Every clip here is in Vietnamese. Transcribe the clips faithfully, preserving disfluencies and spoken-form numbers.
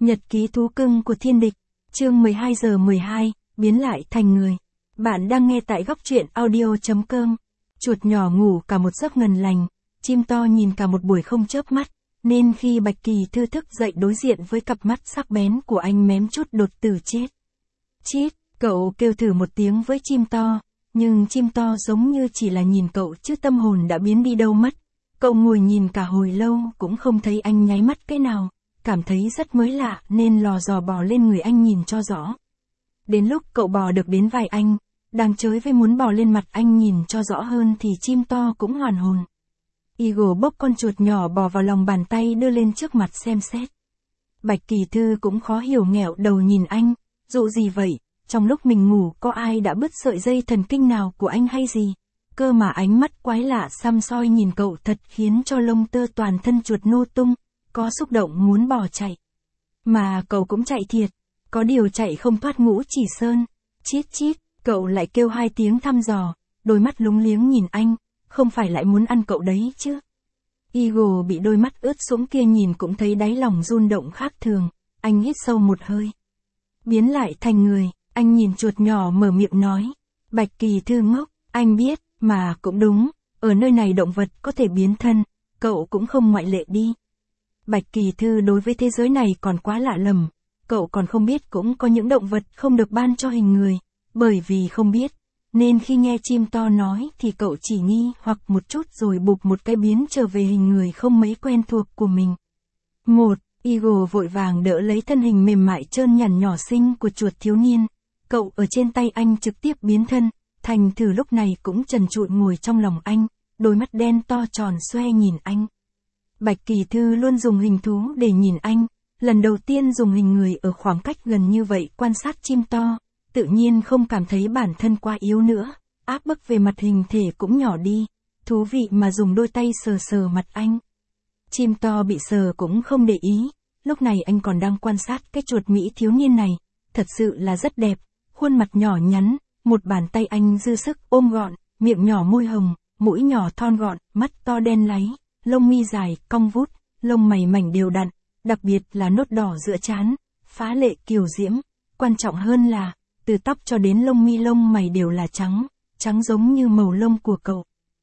Nhật ký thú cưng của thiên địch, chương mười hai giờ mười hai, biến lại thành người. Bạn đang nghe tại góc truyện audio chấm com. Chuột nhỏ ngủ cả một giấc ngon lành, chim to nhìn cả một buổi không chớp mắt, nên khi Bạch Kỳ Thư thức dậy đối diện với cặp mắt sắc bén của anh mém chút đột tử chết. Chít, cậu kêu thử một tiếng với chim to, nhưng chim to giống như chỉ là nhìn cậu chứ tâm hồn đã biến đi đâu mất. Cậu ngồi nhìn cả hồi lâu cũng không thấy anh nháy mắt cái nào, cảm thấy rất mới lạ nên lò dò bò lên người anh nhìn cho rõ. Đến lúc cậu bò được đến vai anh, đang chới với muốn bò lên mặt anh nhìn cho rõ hơn thì chim to cũng hoàn hồn. Eagle bốc con chuột nhỏ bò vào lòng bàn tay đưa lên trước mặt xem xét. Bạch Kỳ Thư cũng khó hiểu nghẹo đầu nhìn anh, dụ gì vậy, trong lúc mình ngủ có ai đã bứt sợi dây thần kinh nào của anh hay gì? Cơ mà ánh mắt quái lạ xăm soi nhìn cậu thật khiến cho lông tơ toàn thân chuột nô tung, có xúc động muốn bỏ chạy. Mà cậu cũng chạy thiệt, có điều chạy không thoát Ngũ Chỉ Sơn. Chít chít, cậu lại kêu hai tiếng thăm dò, đôi mắt lúng liếng nhìn anh, không phải lại muốn ăn cậu đấy chứ. Eagle bị đôi mắt ướt sũng kia nhìn cũng thấy đáy lòng run động khác thường, anh hít sâu một hơi. Biến lại thành người, anh nhìn chuột nhỏ mở miệng nói. Bạch Kỳ Thư ngốc, anh biết, mà cũng đúng, ở nơi này động vật có thể biến thân, cậu cũng không ngoại lệ đi. Bạch Kỳ Thư đối với thế giới này còn quá lạ lầm, cậu còn không biết cũng có những động vật không được ban cho hình người, bởi vì không biết, nên khi nghe chim to nói thì cậu chỉ nghi hoặc một chút rồi bụp một cái biến trở về hình người không mấy quen thuộc của mình. Một, Eagle vội vàng đỡ lấy thân hình mềm mại trơn nhẵn nhỏ xinh của chuột thiếu niên, cậu ở trên tay anh trực tiếp biến thân, thành thử lúc này cũng trần trụi ngồi trong lòng anh, đôi mắt đen to tròn xoe nhìn anh. Bạch Kỳ Thư luôn dùng hình thú để nhìn anh, lần đầu tiên dùng hình người ở khoảng cách gần như vậy quan sát chim to, tự nhiên không cảm thấy bản thân quá yếu nữa, áp bức về mặt hình thể cũng nhỏ đi, thú vị mà dùng đôi tay sờ sờ mặt anh. Chim to bị sờ cũng không để ý, lúc này anh còn đang quan sát cái chuột Mỹ thiếu niên này, thật sự là rất đẹp, khuôn mặt nhỏ nhắn, một bàn tay anh dư sức ôm gọn, miệng nhỏ môi hồng, mũi nhỏ thon gọn, mắt to đen láy, lông mi dài, cong vút, lông mày mảnh đều đặn, đặc biệt là nốt đỏ giữa trán, phá lệ kiều diễm, quan trọng hơn là, từ tóc cho đến lông mi lông mày đều là trắng, trắng giống như màu lông của cậu.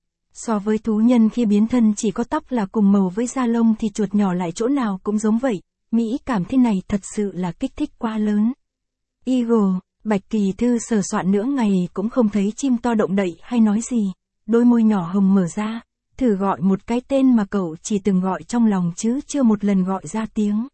So với thú nhân khi biến thân chỉ có tóc là cùng màu với da lông thì chuột nhỏ lại chỗ nào cũng giống vậy, mỹ cảm thế này thật sự là kích thích quá lớn. Eagle, Bạch Kỳ Thư sờ soạn nửa ngày cũng không thấy chim to động đậy hay nói gì, đôi môi nhỏ hồng mở ra, thử gọi một cái tên mà cậu chỉ từng gọi trong lòng chứ chưa một lần gọi ra tiếng.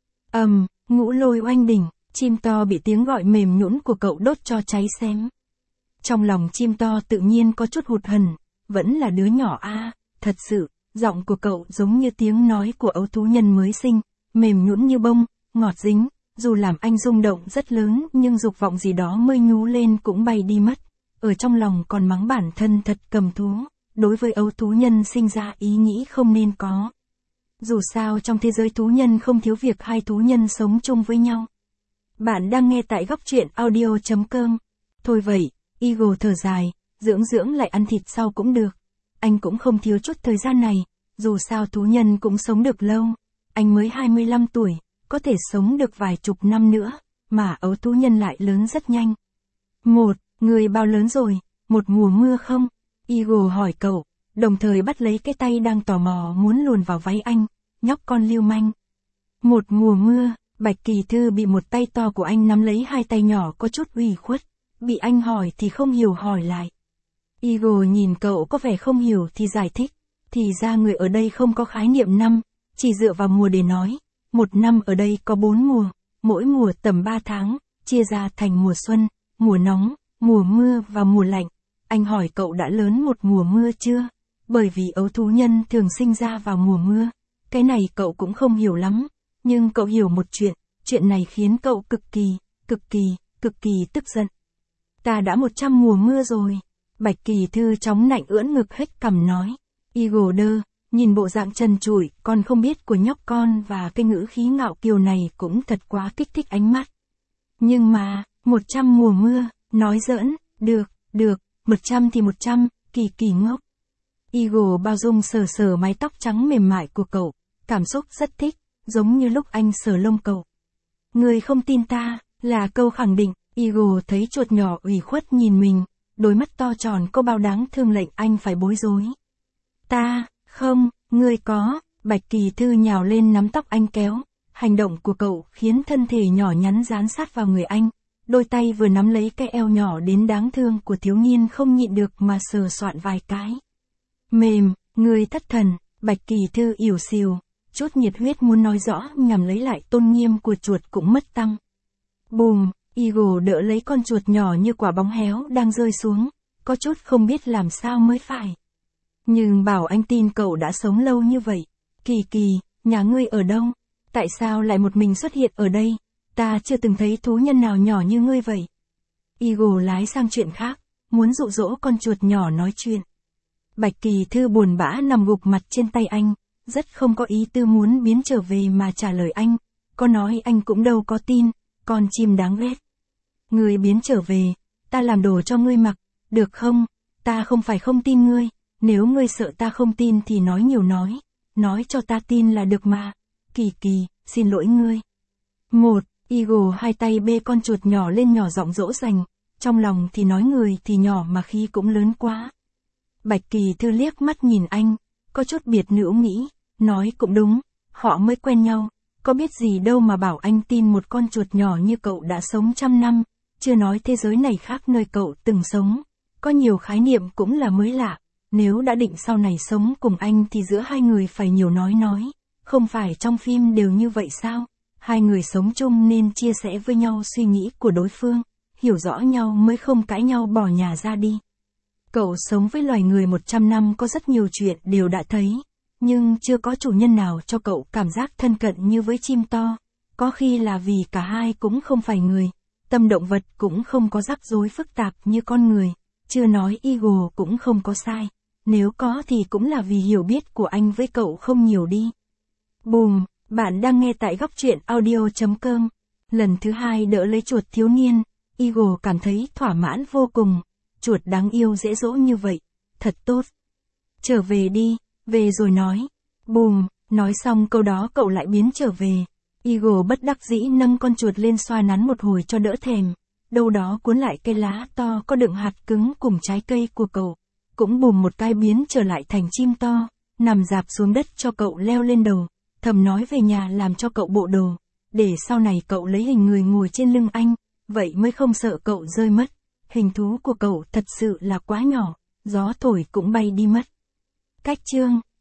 Ầm, um, ngũ lôi oanh đỉnh, chim to bị tiếng gọi mềm nhũn của cậu đốt cho cháy xém. Trong lòng chim to tự nhiên có chút hụt hẫng, vẫn là đứa nhỏ a, à, thật sự, giọng của cậu giống như tiếng nói của ấu thú nhân mới sinh, mềm nhũn như bông, ngọt dính, dù làm anh rung động rất lớn nhưng dục vọng gì đó mới nhú lên cũng bay đi mất, ở trong lòng còn mắng bản thân thật cầm thú. Đối với ấu thú nhân sinh ra ý nghĩ không nên có. Dù sao trong thế giới thú nhân không thiếu việc hai thú nhân sống chung với nhau. Bạn đang nghe tại góc truyện audio chấm com. Thôi vậy, Eagle thở dài, dưỡng dưỡng lại ăn thịt sau cũng được. Anh cũng không thiếu chút thời gian này, dù sao thú nhân cũng sống được lâu. Anh mới hai mươi lăm tuổi, có thể sống được vài chục năm nữa, mà ấu thú nhân lại lớn rất nhanh. Một, người bao lớn rồi, một mùa mưa không? Eagle hỏi cậu, đồng thời bắt lấy cái tay đang tò mò muốn luồn vào váy anh, nhóc con lưu manh. Một mùa mưa, Bạch Kỳ Thư bị một tay to của anh nắm lấy hai tay nhỏ có chút ủy khuất, bị anh hỏi thì không hiểu hỏi lại. Eagle nhìn cậu có vẻ không hiểu thì giải thích, thì ra người ở đây không có khái niệm năm, chỉ dựa vào mùa để nói, một năm ở đây có bốn mùa, mỗi mùa tầm ba tháng, chia ra thành mùa xuân, mùa nóng, mùa mưa và mùa lạnh. Anh hỏi cậu đã lớn một mùa mưa chưa? Bởi vì ấu thú nhân thường sinh ra vào mùa mưa. Cái này cậu cũng không hiểu lắm. Nhưng cậu hiểu một chuyện. Chuyện này khiến cậu cực kỳ, cực kỳ, cực kỳ tức giận. Ta đã một trăm mùa mưa rồi. Bạch Kỳ Thư chóng nạnh ưỡn ngực hết cằm nói. Eagle đơ, nhìn bộ dạng trần trụi, còn không biết của nhóc con và cái ngữ khí ngạo kiều này cũng thật quá kích thích ánh mắt. Nhưng mà, một trăm mùa mưa, nói giỡn, được, được. Một trăm thì một trăm, Kỳ Kỳ ngốc. Eagle bao dung sờ sờ mái tóc trắng mềm mại của cậu, cảm xúc rất thích, giống như lúc anh sờ lông cậu. Ngươi không tin ta, là câu khẳng định. Eagle thấy chuột nhỏ ủy khuất nhìn mình, đôi mắt to tròn có bao đáng thương lệnh anh phải bối rối. Ta, không, ngươi có. Bạch Kỳ Thư nhào lên nắm tóc anh kéo. Hành động của cậu khiến thân thể nhỏ nhắn dán sát vào người anh. Đôi tay vừa nắm lấy cái eo nhỏ đến đáng thương của thiếu niên không nhịn được mà sờ soạn vài cái. Mềm, ngươi thất thần. Bạch Kỳ Thư ỉu xìu, chút nhiệt huyết muốn nói rõ nhằm lấy lại tôn nghiêm của chuột cũng mất tăng. Bùm, Eagle đỡ lấy con chuột nhỏ như quả bóng héo đang rơi xuống, có chút không biết làm sao mới phải. Nhưng bảo anh tin cậu đã sống lâu như vậy. Kỳ Kỳ, nhà ngươi ở đâu? Tại sao lại một mình xuất hiện ở đây? Ta chưa từng thấy thú nhân nào nhỏ như ngươi vậy. Eagle lái sang chuyện khác, muốn dụ dỗ con chuột nhỏ nói chuyện. Bạch Kỳ Thư buồn bã nằm gục mặt trên tay anh, rất không có ý tư muốn biến trở về mà trả lời anh. Có nói anh cũng đâu có tin, con chim đáng ghét. Ngươi biến trở về, ta làm đồ cho ngươi mặc, được không? Ta không phải không tin ngươi, nếu ngươi sợ ta không tin thì nói nhiều nói, nói cho ta tin là được mà. Kỳ Kỳ, xin lỗi ngươi. Một, Eagle hai tay bê con chuột nhỏ lên nhỏ giọng dỗ dành, trong lòng thì nói người thì nhỏ mà khi cũng lớn quá. Bạch Kỳ Thư liếc mắt nhìn anh, có chút biệt nữ nghĩ, nói cũng đúng, họ mới quen nhau, có biết gì đâu mà bảo anh tin một con chuột nhỏ như cậu đã sống trăm năm, chưa nói thế giới này khác nơi cậu từng sống, có nhiều khái niệm cũng là mới lạ, nếu đã định sau này sống cùng anh thì giữa hai người phải nhiều nói nói, không phải trong phim đều như vậy sao, hai người sống chung nên chia sẻ với nhau suy nghĩ của đối phương, hiểu rõ nhau mới không cãi nhau bỏ nhà ra đi. Cậu sống với loài người một trăm năm có rất nhiều chuyện đều đã thấy, nhưng chưa có chủ nhân nào cho cậu cảm giác thân cận như với chim to, có khi là vì cả hai cũng không phải người, tâm động vật cũng không có rắc rối phức tạp như con người, chưa nói Eagle cũng không có sai, nếu có thì cũng là vì hiểu biết của anh với cậu không nhiều đi. Bùm, bạn đang nghe tại góc truyện audio chấm com, lần thứ hai đỡ lấy chuột thiếu niên, Eagle cảm thấy thỏa mãn vô cùng. Chuột đáng yêu dễ dỗ như vậy, thật tốt. Trở về đi, về rồi nói. Bùm, nói xong câu đó cậu lại biến trở về. Eagle bất đắc dĩ nâng con chuột lên xoa nắn một hồi cho đỡ thèm. Đâu đó cuốn lại cây lá to có đựng hạt cứng cùng trái cây của cậu. Cũng bùm một cái biến trở lại thành chim to, nằm dạp xuống đất cho cậu leo lên đầu. Thầm nói về nhà làm cho cậu bộ đồ, để sau này cậu lấy hình người ngồi trên lưng anh, vậy mới không sợ cậu rơi mất. Hình thú của cậu thật sự là quá nhỏ, gió thổi cũng bay đi mất. Cách chương